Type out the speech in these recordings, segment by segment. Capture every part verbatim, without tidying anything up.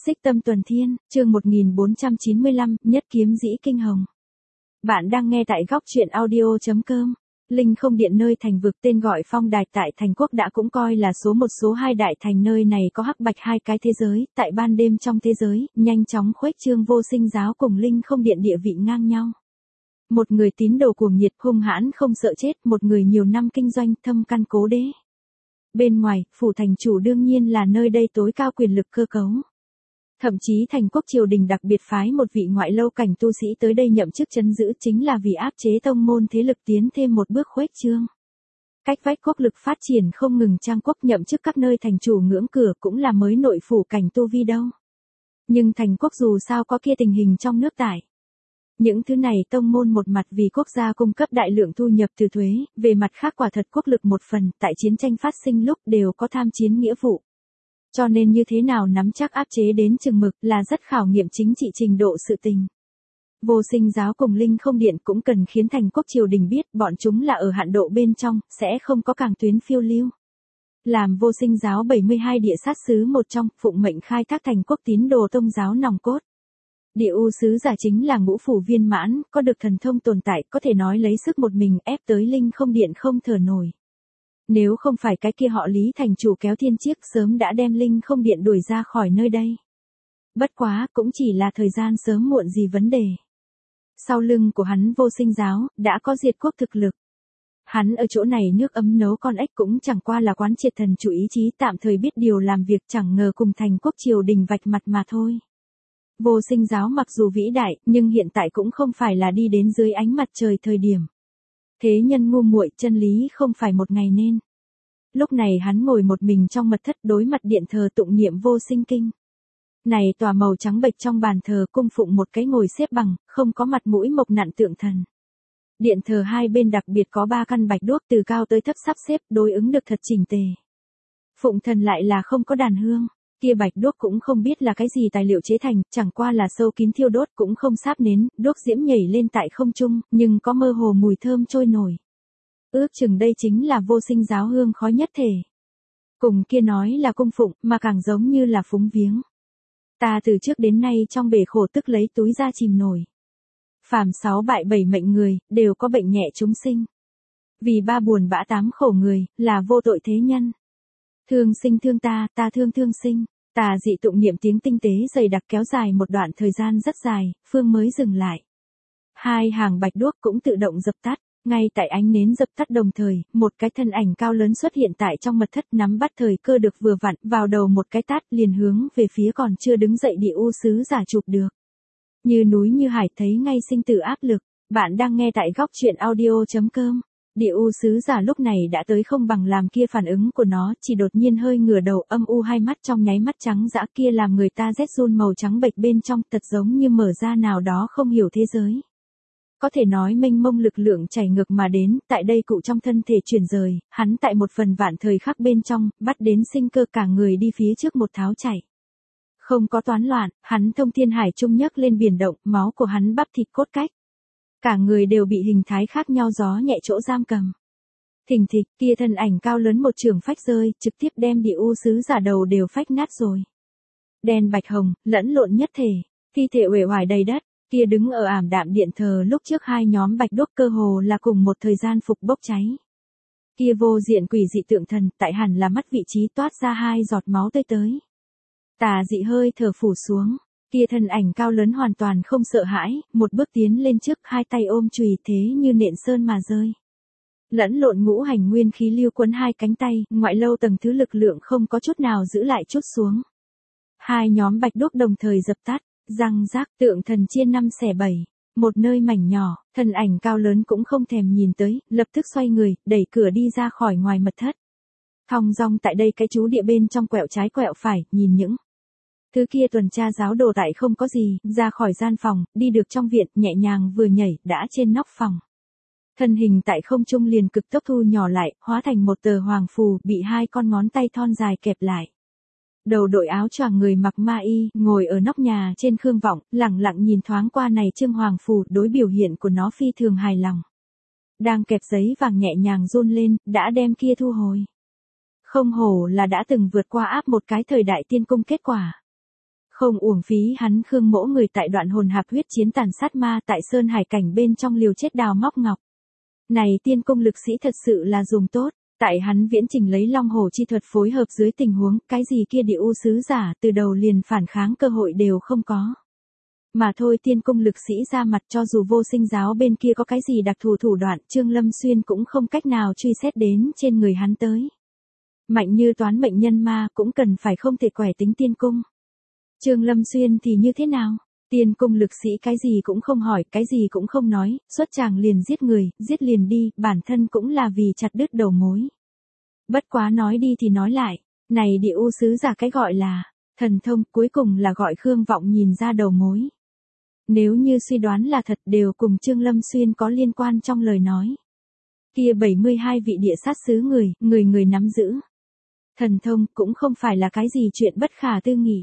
Xích Tâm Tuần Thiên, chương một nghìn bốn trăm chín mươi lăm, Nhất Kiếm Dĩ Kinh Hồng. Bạn đang nghe tại góc truyện audio chấm com. Linh Không Điện nơi thành vực tên gọi Phong Đài tại Thành Quốc đã cũng coi là số một số hai đại thành nơi này có hắc bạch hai cái thế giới, tại ban đêm trong thế giới, nhanh chóng khuếch trương Vô Sinh giáo cùng Linh Không Điện địa vị ngang nhau. Một người tín đồ cuồng nhiệt hung hãn không sợ chết, một người nhiều năm kinh doanh thâm căn cố đế. Bên ngoài, phủ thành chủ đương nhiên là nơi đây tối cao quyền lực cơ cấu. Thậm chí Thành Quốc triều đình đặc biệt phái một vị ngoại lâu cảnh tu sĩ tới đây nhậm chức trấn giữ chính là vì áp chế tông môn thế lực tiến thêm một bước khuếch trương. Cách vách quốc lực phát triển không ngừng, Trang Quốc nhậm chức các nơi thành chủ ngưỡng cửa cũng là mới nội phủ cảnh tu vi đâu. Nhưng Thành Quốc dù sao có kia tình hình trong nước tải. Những thứ này tông môn một mặt vì quốc gia cung cấp đại lượng thu nhập từ thuế, về mặt khác quả thật quốc lực một phần, tại chiến tranh phát sinh lúc đều có tham chiến nghĩa vụ. Cho nên như thế nào nắm chắc áp chế đến chừng mực là rất khảo nghiệm chính trị trình độ sự tình. Vô Sinh giáo cùng Linh Không Điện cũng cần khiến Thành Quốc triều đình biết bọn chúng là ở hạn độ bên trong, sẽ không có càng tuyến phiêu lưu. Làm Vô Sinh giáo bảy mươi hai địa sát xứ một trong, phụng mệnh khai thác Thành Quốc tín đồ tông giáo nòng cốt. Địa U sứ giả chính là ngũ phủ viên mãn, có được thần thông tồn tại, có thể nói lấy sức một mình ép tới Linh Không Điện không thở nổi. Nếu không phải cái kia họ Lý thành chủ kéo thiên chiếc sớm đã đem Linh Không Điện đuổi ra khỏi nơi đây. Bất quá cũng chỉ là thời gian sớm muộn gì vấn đề. Sau lưng của hắn Vô Sinh giáo, đã có diệt quốc thực lực. Hắn ở chỗ này nước ấm nấu con ếch cũng chẳng qua là quán triệt thần chủ ý chí tạm thời biết điều làm việc chẳng ngờ cùng Thành Quốc triều đình vạch mặt mà thôi. Vô Sinh giáo mặc dù vĩ đại, nhưng hiện tại cũng không phải là đi đến dưới ánh mặt trời thời điểm. Thế nhân ngu muội, chân lý không phải một ngày nên. Lúc này hắn ngồi một mình trong mật thất đối mặt điện thờ tụng niệm Vô Sinh kinh. Này tòa màu trắng bệch trong bàn thờ cung phụng một cái ngồi xếp bằng, không có mặt mũi mộc nặn tượng thần. Điện thờ hai bên đặc biệt có ba căn bạch đuốc từ cao tới thấp sắp xếp đối ứng được thật chỉnh tề. Phụng thần lại là không có đàn hương. Kia bạch đuốc cũng không biết là cái gì tài liệu chế thành, chẳng qua là sâu kín thiêu đốt cũng không sáp nến, đuốc diễm nhảy lên tại không trung, nhưng có mơ hồ mùi thơm trôi nổi. Ước chừng đây chính là Vô Sinh giáo hương khói nhất thể. Cùng kia nói là cung phụng, mà càng giống như là phúng viếng. Ta từ trước đến nay trong bể khổ tức lấy túi ra chìm nổi. Phàm sáu bại bảy mệnh người, đều có bệnh nhẹ chúng sinh. Vì ba buồn bã tám khổ người, là vô tội thế nhân. Thương sinh thương ta, ta thương thương sinh. Tà dị tụng niệm tiếng tinh tế dày đặc kéo dài một đoạn thời gian rất dài, phương mới dừng lại. Hai hàng bạch đuốc cũng tự động dập tắt, ngay tại ánh nến dập tắt đồng thời, một cái thân ảnh cao lớn xuất hiện tại trong mật thất nắm bắt thời cơ được vừa vặn, vào đầu một cái tát liền hướng về phía còn chưa đứng dậy địa U sứ giả chụp được. Như núi như hải thấy ngay sinh tử áp lực, bạn đang nghe tại góc truyện audio chấm com. Địa U sứ giả lúc này đã tới không bằng làm kia phản ứng của nó, chỉ đột nhiên hơi ngửa đầu âm u hai mắt trong nháy mắt trắng dã kia làm người ta rét run màu trắng bệch bên trong thật giống như mở ra nào đó không hiểu thế giới. Có thể nói mênh mông lực lượng chảy ngược mà đến, tại đây cụ trong thân thể chuyển rời, hắn tại một phần vạn thời khắc bên trong, bắt đến sinh cơ cả người đi phía trước một tháo chảy. Không có toán loạn, hắn thông thiên hải trung nhấc lên biển động, máu của hắn bắp thịt cốt cách. Cả người đều bị hình thái khác nhau gió nhẹ chỗ giam cầm. Thình thịch, kia thân ảnh cao lớn một trường phách rơi, trực tiếp đem địa U sứ giả đầu đều phách nát rồi. Đen bạch hồng, lẫn lộn nhất thể, thi thể uể oải đầy đất, kia đứng ở ảm đạm điện thờ lúc trước hai nhóm bạch đuốc cơ hồ là cùng một thời gian phục bốc cháy. Kia vô diện quỷ dị tượng thần, tại hẳn là mắt vị trí toát ra hai giọt máu tươi tới. Tà dị hơi thở phủ xuống. Kia thân ảnh cao lớn hoàn toàn không sợ hãi, một bước tiến lên trước hai tay ôm chùy thế như nện sơn mà rơi. Lẫn lộn ngũ hành nguyên khí lưu quấn hai cánh tay, ngoại lâu tầng thứ lực lượng không có chút nào giữ lại chút xuống. Hai nhóm bạch đuốc đồng thời dập tắt, răng rác tượng thần chia năm xẻ bảy, một nơi mảnh nhỏ, thân ảnh cao lớn cũng không thèm nhìn tới, lập tức xoay người, đẩy cửa đi ra khỏi ngoài mật thất. Thong dong tại đây cái chú địa bên trong quẹo trái quẹo phải, nhìn những thứ kia tuần tra giáo đồ tại không có gì, ra khỏi gian phòng, đi được trong viện, nhẹ nhàng vừa nhảy, đã trên nóc phòng. Thân hình tại không trung liền cực tốc thu nhỏ lại, hóa thành một tờ hoàng phù, bị hai con ngón tay thon dài kẹp lại. Đầu đội áo choàng người mặc ma y, ngồi ở nóc nhà trên khương vọng, lẳng lặng nhìn thoáng qua này trương hoàng phù, đối biểu hiện của nó phi thường hài lòng. Đang kẹp giấy vàng nhẹ nhàng run lên, đã đem kia thu hồi. Không hổ là đã từng vượt qua áp một cái thời đại tiên cung kết quả. Không uổng phí hắn Khương Mỗ người tại đoạn hồn hạp huyết chiến tàn sát ma tại Sơn Hải cảnh bên trong liều chết đào móc ngọc. Này tiên cung lực sĩ thật sự là dùng tốt, tại hắn viễn trình lấy long hổ chi thuật phối hợp dưới tình huống, cái gì kia địa u sứ giả từ đầu liền phản kháng cơ hội đều không có. Mà thôi tiên cung lực sĩ ra mặt cho dù vô sinh giáo bên kia có cái gì đặc thù thủ đoạn, Trương Lâm Xuyên cũng không cách nào truy xét đến trên người hắn tới. Mạnh như toán mệnh nhân ma cũng cần phải không thể quẻ tính tiên cung. Trương Lâm Xuyên thì như thế nào? Tiên cung lực sĩ cái gì cũng không hỏi, cái gì cũng không nói, xuất tràng liền giết người, giết liền đi, bản thân cũng là vì chặt đứt đầu mối. Bất quá nói đi thì nói lại, này địa u sứ giả cái gọi là thần thông cuối cùng là gọi Khương Vọng nhìn ra đầu mối. Nếu như suy đoán là thật đều cùng Trương Lâm Xuyên có liên quan trong lời nói. Kia bảy mươi hai vị địa sát sứ người, người người nắm giữ. Thần thông cũng không phải là cái gì chuyện bất khả tư nghị.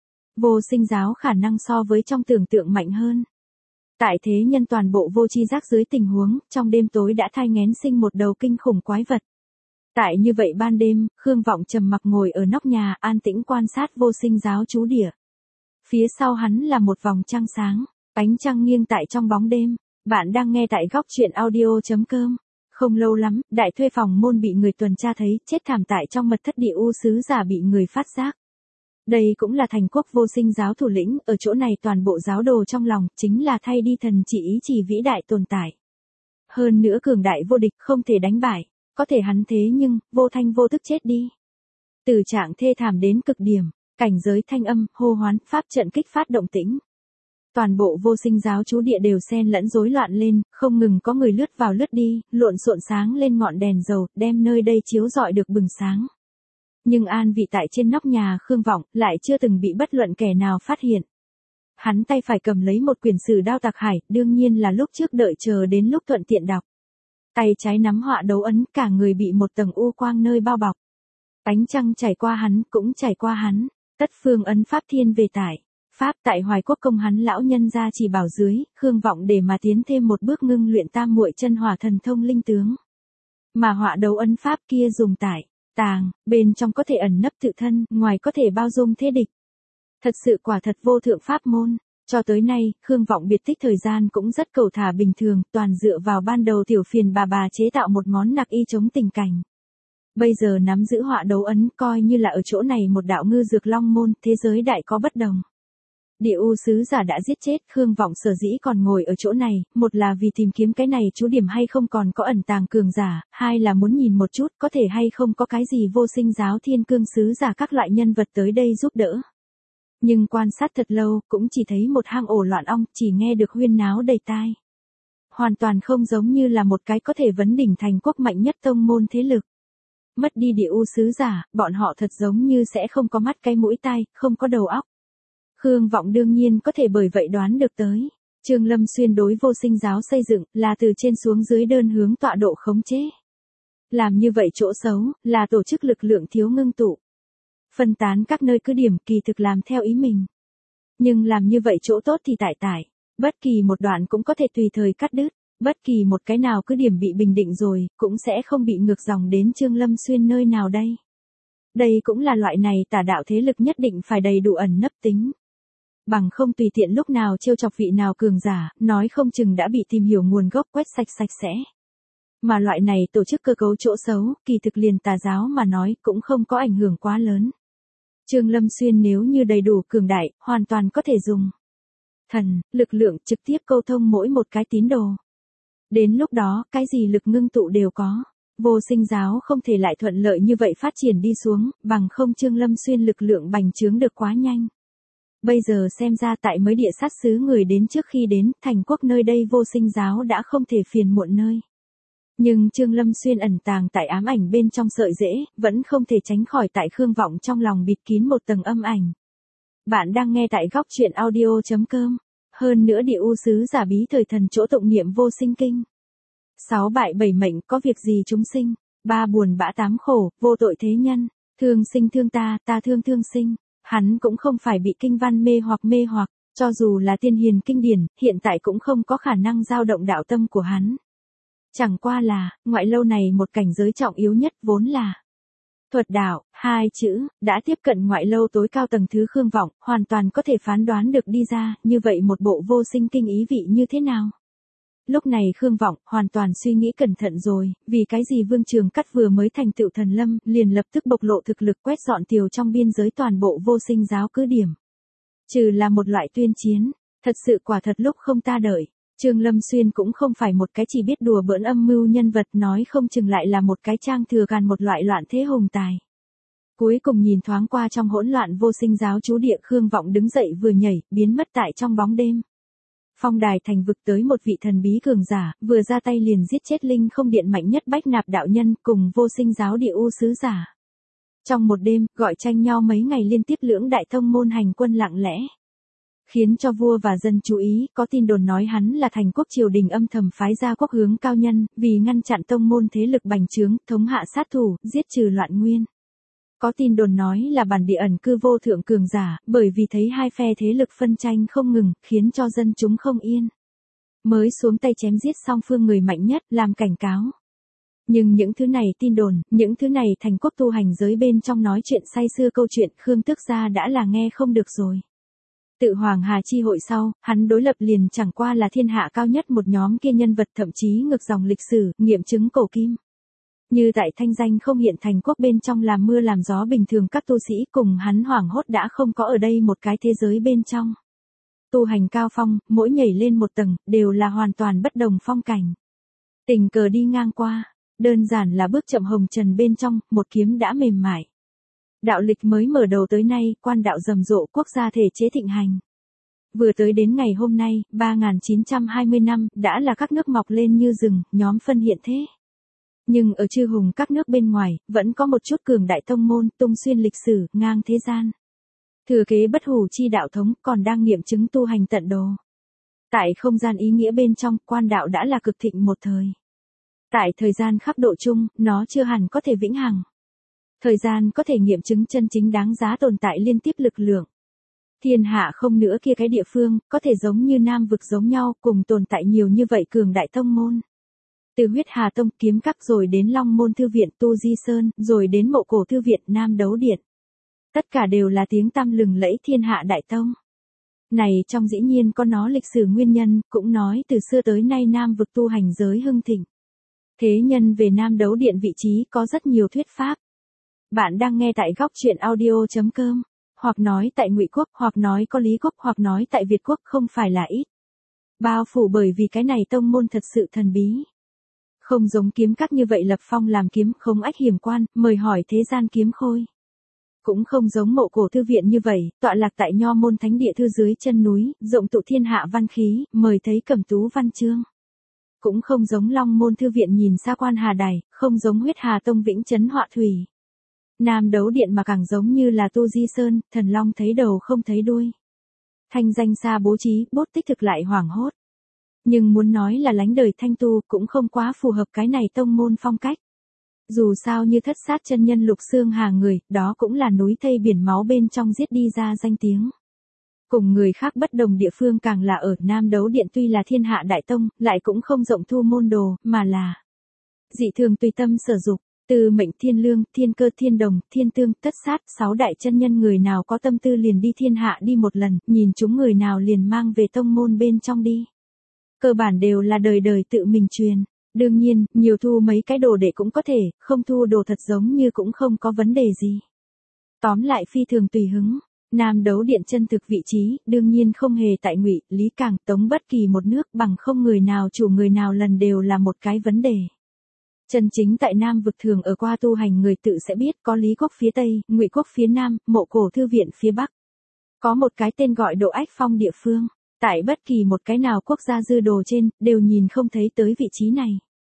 Vô sinh giáo khả năng so với trong tưởng tượng mạnh hơn. Tại thế nhân toàn bộ vô chi giác dưới tình huống, trong đêm tối đã thai nghén sinh một đầu kinh khủng quái vật. Tại như vậy ban đêm, Khương Vọng trầm mặc ngồi ở nóc nhà an tĩnh quan sát vô sinh giáo trú địa. Phía sau hắn là một vòng trăng sáng, ánh trăng nghiêng tại trong bóng đêm. Bạn đang nghe tại góc truyện audio chấm com. Không lâu lắm, đại thuê phòng môn bị người tuần tra thấy, chết thảm tại trong mật thất địa u sứ giả bị người phát giác. Đây cũng là thành quốc vô sinh giáo thủ lĩnh, ở chỗ này toàn bộ giáo đồ trong lòng, chính là thay đi thần chỉ ý chỉ vĩ đại tồn tại. Hơn nữa cường đại vô địch không thể đánh bại, có thể hắn thế nhưng, vô thanh vô tức chết đi. Từ trạng thê thảm đến cực điểm, cảnh giới thanh âm, hô hoán, pháp trận kích phát động tĩnh. Toàn bộ vô sinh giáo trú địa đều xen lẫn rối loạn lên, không ngừng có người lướt vào lướt đi, lộn xộn sáng lên ngọn đèn dầu, đem nơi đây chiếu rọi được bừng sáng. Nhưng an vị tại trên nóc nhà Khương Vọng, lại chưa từng bị bất luận kẻ nào phát hiện. Hắn tay phải cầm lấy một quyển sử đao tạc hải, đương nhiên là lúc trước đợi chờ đến lúc thuận tiện đọc. Tay trái nắm họa đấu ấn, cả người bị một tầng u quang nơi bao bọc. Ánh trăng trải qua hắn, cũng trải qua hắn, tất phương ấn pháp thiên về tại. Pháp tại Hoài Quốc công hắn lão nhân ra chỉ bảo dưới, Khương Vọng để mà tiến thêm một bước ngưng luyện tam muội chân hỏa thần thông linh tướng. Mà họa đấu ấn pháp kia dùng tại, tàng, bên trong có thể ẩn nấp tự thân, ngoài có thể bao dung thế địch. Thật sự quả thật vô thượng pháp môn, cho tới nay, Khương Vọng biệt tích thời gian cũng rất cầu thả bình thường, toàn dựa vào ban đầu tiểu phiền bà bà chế tạo một món nặc y chống tình cảnh. Bây giờ nắm giữ họa đấu ấn coi như là ở chỗ này một đạo ngư dược long môn, thế giới đại có bất đồng. Địa u sứ giả đã giết chết, Khương Vọng sở dĩ còn ngồi ở chỗ này, một là vì tìm kiếm cái này chú điểm hay không còn có ẩn tàng cường giả, hai là muốn nhìn một chút có thể hay không có cái gì vô sinh giáo thiên cương sứ giả các loại nhân vật tới đây giúp đỡ. Nhưng quan sát thật lâu, cũng chỉ thấy một hang ổ loạn ong, chỉ nghe được huyên náo đầy tai. Hoàn toàn không giống như là một cái có thể vấn đỉnh thành quốc mạnh nhất tông môn thế lực. Mất đi địa u sứ giả, bọn họ thật giống như sẽ không có mắt cái mũi tai, không có đầu óc. Khương Vọng đương nhiên có thể bởi vậy đoán được tới. Trương Lâm Xuyên đối vô sinh giáo xây dựng là từ trên xuống dưới đơn hướng tọa độ khống chế. Làm như vậy chỗ xấu là tổ chức lực lượng thiếu ngưng tụ. Phân tán các nơi cứ điểm kỳ thực làm theo ý mình. Nhưng làm như vậy chỗ tốt thì tại tại. Bất kỳ một đoạn cũng có thể tùy thời cắt đứt. Bất kỳ một cái nào cứ điểm bị bình định rồi cũng sẽ không bị ngược dòng đến Trương Lâm Xuyên nơi nào đây. Đây cũng là loại này tà đạo thế lực nhất định phải đầy đủ ẩn nấp tính. Bằng không tùy tiện lúc nào trêu chọc vị nào cường giả, nói không chừng đã bị tìm hiểu nguồn gốc quét sạch sạch sẽ. Mà loại này tổ chức cơ cấu chỗ xấu, kỳ thực liền tà giáo mà nói cũng không có ảnh hưởng quá lớn. Trương Lâm Xuyên nếu như đầy đủ cường đại, hoàn toàn có thể dùng thần, lực lượng trực tiếp câu thông mỗi một cái tín đồ. Đến lúc đó, cái gì lực ngưng tụ đều có. Vô sinh giáo không thể lại thuận lợi như vậy phát triển đi xuống, bằng không Trương Lâm Xuyên lực lượng bành trướng được quá nhanh. Bây giờ xem ra tại mới địa sát xứ người đến trước khi đến, thành quốc nơi đây vô sinh giáo đã không thể phiền muộn nơi. Nhưng Trương Lâm Xuyên ẩn tàng tại ám ảnh bên trong sợi rễ, vẫn không thể tránh khỏi tại Khương Vọng trong lòng bịt kín một tầng âm ảnh. Bạn đang nghe tại góc truyện audio chấm com. Hơn nữa địa u sứ giả bí thời thần chỗ tụng niệm vô sinh kinh. Sáu bại bảy mệnh có việc gì chúng sinh, ba buồn bã tám khổ, vô tội thế nhân, thương sinh thương ta, ta thương thương sinh. Hắn cũng không phải bị kinh văn mê hoặc mê hoặc, cho dù là tiên hiền kinh điển, hiện tại cũng không có khả năng dao động đạo tâm của hắn. Chẳng qua là, ngoại lâu này một cảnh giới trọng yếu nhất vốn là Thuật đạo, hai chữ, đã tiếp cận ngoại lâu tối cao tầng thứ Khương Vọng, hoàn toàn có thể phán đoán được đi ra, như vậy một bộ vô sinh kinh ý vị như thế nào. Lúc này Khương Vọng hoàn toàn suy nghĩ cẩn thận rồi, vì cái gì Vương Trường Cắt vừa mới thành tựu thần lâm, liền lập tức bộc lộ thực lực quét dọn tiều trong biên giới toàn bộ vô sinh giáo cứ điểm. Trừ là một loại tuyên chiến, thật sự quả thật lúc không ta đợi. Trương Lâm Xuyên cũng không phải một cái chỉ biết đùa bỡn âm mưu nhân vật, nói không chừng lại là một cái trang thừa gàn một loại loạn thế hùng tài. Cuối cùng nhìn thoáng qua trong hỗn loạn vô sinh giáo chú địa, Khương Vọng đứng dậy vừa nhảy, biến mất tại trong bóng đêm. Phong đài thành vực tới một vị thần bí cường giả, vừa ra tay liền giết chết linh không điện mạnh nhất Bách Nạp đạo nhân cùng vô sinh giáo địa u sứ giả. Trong một đêm, gọi tranh nhau mấy ngày liên tiếp lưỡng đại tông môn hành quân lặng lẽ. Khiến cho vua và dân chú ý, có tin đồn nói hắn là thành quốc triều đình âm thầm phái ra quốc hướng cao nhân, vì ngăn chặn tông môn thế lực bành trướng, thống hạ sát thủ, giết trừ loạn nguyên. Có tin đồn nói là bản địa ẩn cư vô thượng cường giả, bởi vì thấy hai phe thế lực phân tranh không ngừng, khiến cho dân chúng không yên. Mới xuống tay chém giết song phương người mạnh nhất, làm cảnh cáo. Nhưng những thứ này tin đồn, những thứ này thành quốc tu hành giới bên trong nói chuyện say xưa câu chuyện Khương Tước gia đã là nghe không được rồi. Tự Hoàng Hà chi hội sau, hắn đối lập liền chẳng qua là thiên hạ cao nhất một nhóm kia nhân vật, thậm chí ngược dòng lịch sử, nghiệm chứng cổ kim. Như tại thanh danh không hiện thành quốc bên trong làm mưa làm gió bình thường, các tu sĩ cùng hắn hoảng hốt đã không có ở đây một cái thế giới bên trong. Tu hành cao phong, mỗi nhảy lên một tầng, đều là hoàn toàn bất đồng phong cảnh. Tình cờ đi ngang qua, đơn giản là bước chậm hồng trần bên trong, một kiếm đã mềm mại. Đạo lịch mới mở đầu tới nay, quan đạo rầm rộ, quốc gia thể chế thịnh hành. Vừa tới đến ngày hôm nay, ba nghìn chín trăm hai mươi năm, đã là các nước mọc lên như rừng, nhóm phân hiện thế. Nhưng ở chư hùng các nước bên ngoài, vẫn có một chút cường đại tông môn, tung xuyên lịch sử, ngang thế gian. Thừa kế bất hủ chi đạo thống, còn đang nghiệm chứng tu hành tận đồ. Tại không gian ý nghĩa bên trong, quan đạo đã là cực thịnh một thời. Tại thời gian khắp độ chung, nó chưa hẳn có thể vĩnh hằng. Thời gian có thể nghiệm chứng chân chính đáng giá tồn tại liên tiếp lực lượng. Thiên hạ không nữa kia cái địa phương, có thể giống như Nam vực giống nhau, cùng tồn tại nhiều như vậy cường đại tông môn. Từ huyết hà tông, kiếm các, rồi đến Long Môn Thư Viện, Tu Di Sơn, rồi đến Mộ Cổ Thư Viện, Nam Đấu Điện. Tất cả đều là tiếng tăm lừng lẫy thiên hạ đại tông. Này trong dĩ nhiên có nó lịch sử nguyên nhân, cũng nói từ xưa tới nay Nam vực tu hành giới hưng thịnh. Thế nhân về Nam Đấu Điện vị trí có rất nhiều thuyết pháp. Bạn đang nghe tại góc truyện audio chấm com, hoặc nói tại Ngụy Quốc, hoặc nói có Lý Quốc, hoặc nói tại Việt Quốc, không phải là ít. Bao phủ bởi vì cái này tông môn thật sự thần bí. Không giống kiếm các như vậy lập phong làm kiếm, không ách hiểm quan, mời hỏi thế gian kiếm khôi. Cũng không giống Mộ Cổ Thư Viện như vậy, tọa lạc tại nho môn thánh địa thư dưới chân núi, rộng tụ thiên hạ văn khí, mời thấy cẩm tú văn chương. Cũng không giống Long Môn Thư Viện nhìn xa quan hà đài, không giống huyết hà tông vĩnh trấn họa thủy. Nam Đấu Điện mà càng giống như là Tu Di Sơn, thần long thấy đầu không thấy đuôi. Thanh danh xa bố trí, bốt tích thực lại hoảng hốt. Nhưng muốn nói là lánh đời thanh tu cũng không quá phù hợp cái này tông môn phong cách. Dù sao như Thất Sát chân nhân Lục Xương Hà người, đó cũng là núi thây biển máu bên trong giết đi ra danh tiếng. Cùng người khác bất đồng địa phương càng là ở Nam Đấu Điện tuy là thiên hạ đại tông, lại cũng không rộng thu môn đồ, mà là dị thường tùy tâm sở dục. Từ Mệnh Thiên Lương, Thiên Cơ Thiên Đồng, Thiên Tương, Tất Sát, sáu đại chân nhân người nào có tâm tư liền đi thiên hạ đi một lần, nhìn chúng người nào liền mang về tông môn bên trong đi. Cơ bản đều là đời đời tự mình truyền. Đương nhiên, nhiều thu mấy cái đồ đệ cũng có thể, không thu đồ thật giống như cũng không có vấn đề gì. Tóm lại phi thường tùy hứng. Nam Đấu Điện chân thực vị trí, đương nhiên không hề tại Ngụy, Lý Cảng, Tống bất kỳ một nước, bằng không người nào chủ người nào lần đều là một cái vấn đề. Chân chính tại Nam vực thường ở qua tu hành người tự sẽ biết, có Lý Quốc phía Tây, Ngụy Quốc phía Nam, Mộ Cổ Thư Viện phía Bắc. Có một cái tên gọi Độ Ách Phong địa phương, tại bất kỳ một cái nào quốc gia dư đồ trên, đều nhìn không thấy tới vị trí này.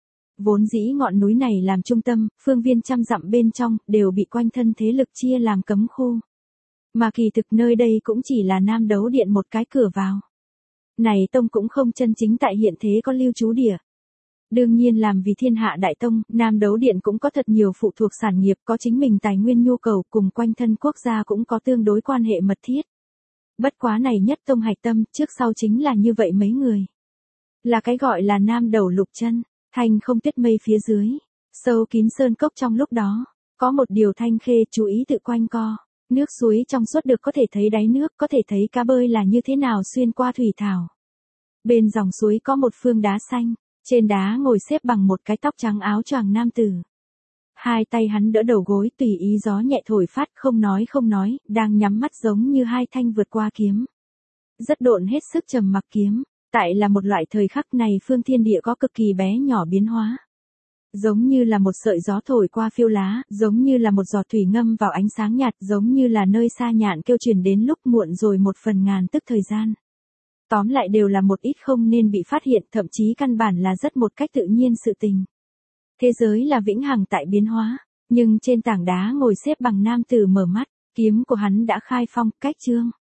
Vốn dĩ ngọn núi này làm trung tâm, phương viên trăm dặm bên trong, đều bị quanh thân thế lực chia làm cấm khu. Mà kỳ thực nơi đây cũng chỉ là Nam Đấu Điện một cái cửa vào. Này tông cũng không chân chính tại hiện thế có lưu trú địa. Đương nhiên làm vì thiên hạ đại tông, Nam Đấu Điện cũng có thật nhiều phụ thuộc sản nghiệp, có chính mình tài nguyên nhu cầu, cùng quanh thân quốc gia cũng có tương đối quan hệ mật thiết. Bất quá này nhất tông hạch tâm, trước sau chính là như vậy mấy người. Là cái gọi là Nam Đầu Lục Chân, thanh không tuyết mây phía dưới, sâu kín sơn cốc trong lúc đó. Có một điều Thanh Khê chú ý tự quanh co. Nước suối trong suốt được có thể thấy đáy nước, có thể thấy cá bơi là như thế nào xuyên qua thủy thảo. Bên dòng suối có một phương đá xanh, trên đá ngồi xếp bằng một cái tóc trắng áo choàng nam tử. Hai tay hắn đỡ đầu gối tùy ý gió nhẹ thổi phát, không nói không nói, đang nhắm mắt giống như hai thanh vượt qua kiếm. Rất độn hết sức trầm mặc kiếm, tại là một loại thời khắc này phương thiên địa có cực kỳ bé nhỏ biến hóa. Giống như là một sợi gió thổi qua phiêu lá, giống như là một giọt thủy ngâm vào ánh sáng nhạt, giống như là nơi xa nhạn kêu truyền đến lúc muộn rồi một phần ngàn tức thời gian. Tóm lại đều là một ít không nên bị phát hiện, thậm chí căn bản là rất một cách tự nhiên sự tình. Thế giới là vĩnh hằng tại biến hóa, nhưng trên tảng đá ngồi xếp bằng nam tử mở mắt, kiếm của hắn đã khai phong, cách chương.